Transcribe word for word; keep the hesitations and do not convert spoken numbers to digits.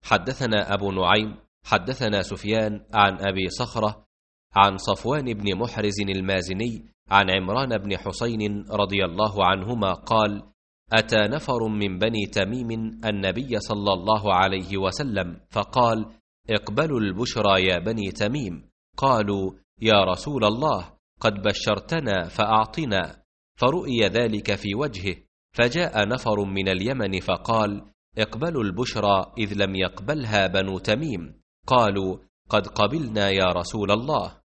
حدثنا أبو نعيم حدثنا سفيان عن أبي صخرة عن صفوان بن محرز المازني عن عمران بن حسين رضي الله عنهما قال: أتى نفر من بني تميم النبي صلى الله عليه وسلم فقال: اقبلوا البشرى يا بني تميم. قالوا: يا رسول الله، قد بشرتنا فأعطنا. فرؤي ذلك في وجهه، فجاء نفر من اليمن فقال: اقبلوا البشرى إذ لم يقبلها بنو تميم. قالوا: قد قبلنا يا رسول الله.